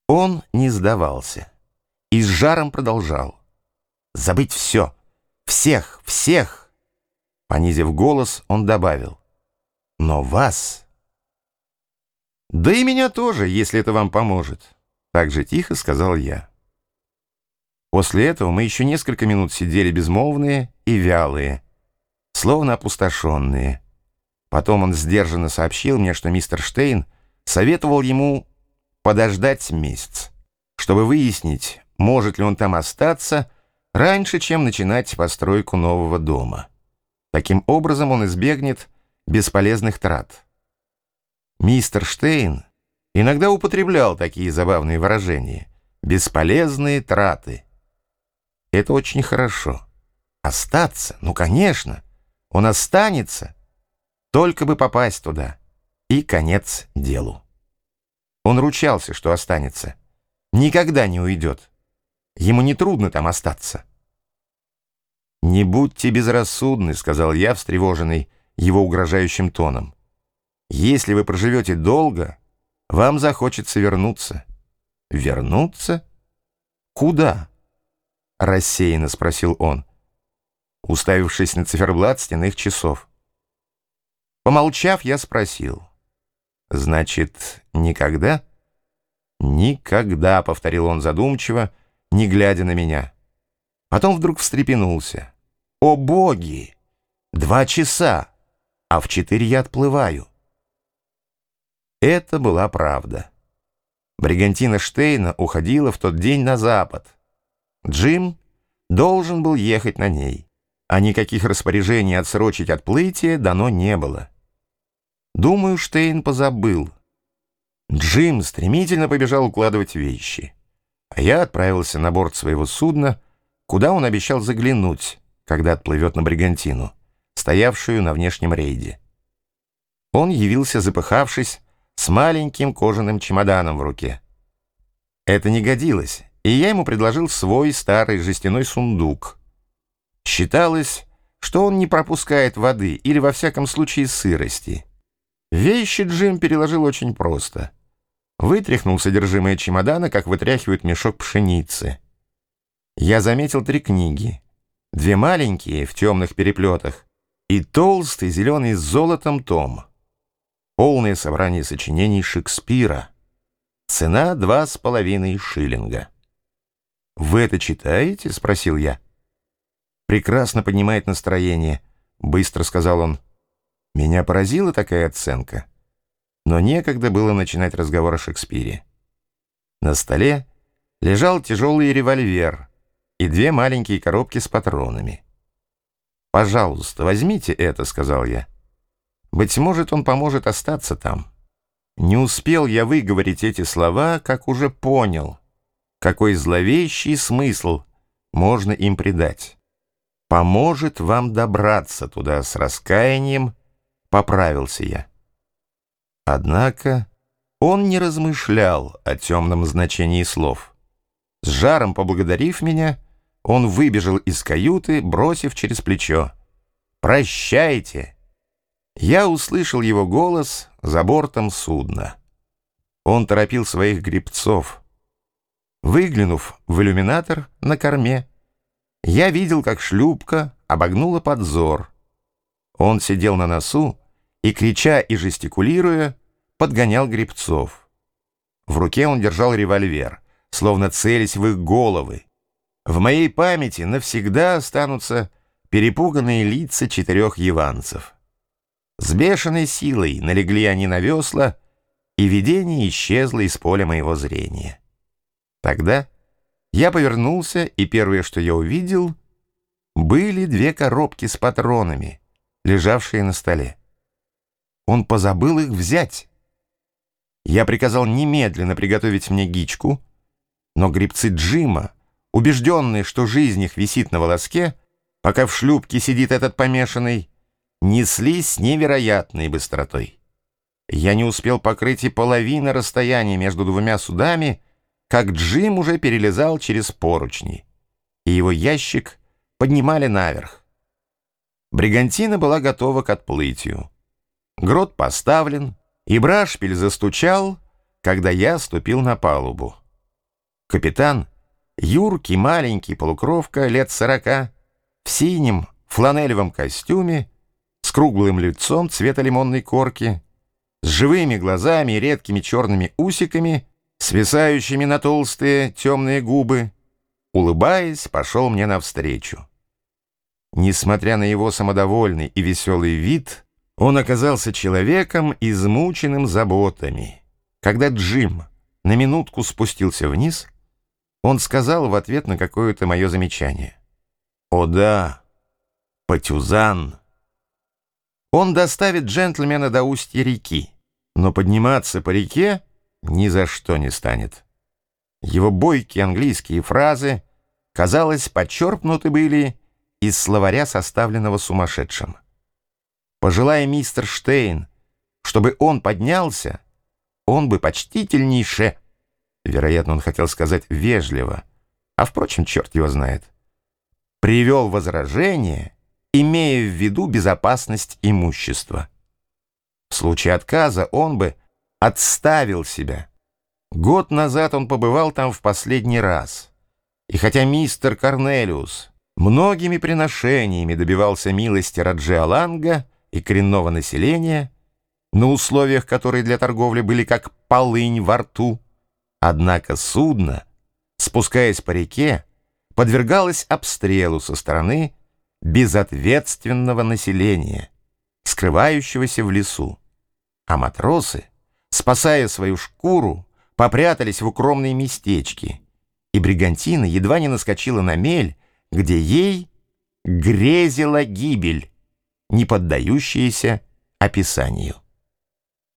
Он не сдавался и с жаром продолжал. «Забыть все! Всех! Всех!» Понизив голос, он добавил. «Но вас...» «Да и меня тоже, если это вам поможет», — так же тихо сказал я. После этого мы еще несколько минут сидели безмолвные и вялые, словно опустошенные. Потом он сдержанно сообщил мне, что мистер Штейн советовал ему подождать месяц, чтобы выяснить, может ли он там остаться раньше, чем начинать постройку нового дома. Таким образом он избегнет бесполезных трат. Мистер Штейн иногда употреблял такие забавные выражения. «Бесполезные траты». Это очень хорошо. Остаться? Ну, конечно. Он останется. Только бы попасть туда. И конец делу. Он ручался, что останется. Никогда не уйдет. Ему нетрудно там остаться. «Не будьте безрассудны», — сказал я, встревоженный его угрожающим тоном. «Если вы проживете долго, вам захочется вернуться». «Вернуться? Куда?» — рассеянно спросил он, уставившись на циферблат стенных часов. Помолчав, я спросил. «Значит, никогда?» «Никогда», — повторил он задумчиво, не глядя на меня. Потом вдруг встрепенулся. «О боги! 2 часа, а в 4 я отплываю». Это была правда. Бригантина Штейна уходила в тот день на запад. Джим должен был ехать на ней, а никаких распоряжений отсрочить отплытие дано не было. Думаю, Штейн позабыл. Джим стремительно побежал укладывать вещи, а я отправился на борт своего судна, куда он обещал заглянуть, когда отплывет на Бригантину, стоявшую на внешнем рейде. Он явился, запыхавшись, с маленьким кожаным чемоданом в руке. Это не годилось, и я ему предложил свой старый жестяной сундук. Считалось, что он не пропускает воды или, во всяком случае, сырости. Вещи Джим переложил очень просто. Вытряхнул содержимое чемодана, как вытряхивают мешок пшеницы. Я заметил 3 книги. 2 маленькие, в темных переплетах, и толстый, зеленый с золотом том. Полное собрание сочинений Шекспира. Цена 2,5 шиллинга. «Вы это читаете?» — спросил я. «Прекрасно поднимает настроение», — быстро сказал он. Меня поразила такая оценка, но некогда было начинать разговор о Шекспире. На столе лежал тяжелый револьвер и 2 маленькие коробки с патронами. «Пожалуйста, возьмите это», — сказал я. «Быть может, он поможет остаться там». Не успел я выговорить эти слова, как уже понял, какой зловещий смысл можно им придать. «Поможет вам добраться туда с раскаянием», — поправился я. Однако он не размышлял о темном значении слов. С жаром поблагодарив меня, он выбежал из каюты, бросив через плечо: «Прощайте!» Я услышал его голос за бортом судна. Он торопил своих гребцов. Выглянув в иллюминатор на корме, я видел, как шлюпка обогнула подзор. Он сидел на носу и, крича и жестикулируя, подгонял гребцов. В руке он держал револьвер, словно целясь в их головы. В моей памяти навсегда останутся перепуганные лица 4 яванцев. С бешеной силой налегли они на весла, и видение исчезло из поля моего зрения. Тогда я повернулся, и первое, что я увидел, были 2 коробки с патронами, лежавшие на столе. Он позабыл их взять. Я приказал немедленно приготовить мне гичку, но гребцы Джима, убежденные, что жизнь их висит на волоске, пока в шлюпке сидит этот помешанный, неслись с невероятной быстротой. Я не успел покрыть и половины расстояния между 2 судами, как Джим уже перелезал через поручни, и его ящик поднимали наверх. Бригантина была готова к отплытию. Грот поставлен, и брашпиль застучал, когда я ступил на палубу. Капитан, юркий, маленький, полукровка, лет 40, в синем фланелевом костюме, с круглым лицом цвета лимонной корки, с живыми глазами и редкими черными усиками, свисающими на толстые темные губы, улыбаясь, пошел мне навстречу. Несмотря на его самодовольный и веселый вид, он оказался человеком, измученным заботами. Когда Джим на минутку спустился вниз, он сказал в ответ на какое-то мое замечание: «О да, Патюзан! Он доставит джентльмена до устья реки, но подниматься по реке ни за что не станет». Его бойкие английские фразы, казалось, подчеркнуты были из словаря, составленного сумасшедшим. Пожелая мистер Штейн, чтобы он поднялся, он бы почтительнейше, вероятно, он хотел сказать вежливо, а, впрочем, черт его знает, привел возражение, имея в виду безопасность имущества. В случае отказа он бы отставил себя. Год назад он побывал там в последний раз, и хотя мистер Корнелиус многими приношениями добивался милости Раджеа Ланга и коренного населения, на условиях, которые для торговли были как полынь во рту, однако судно, спускаясь по реке, подвергалось обстрелу со стороны безответственного населения, скрывающегося в лесу, а матросы, спасая свою шкуру, попрятались в укромные местечки, и бригантина едва не наскочила на мель, где ей грезила гибель, не поддающаяся описанию.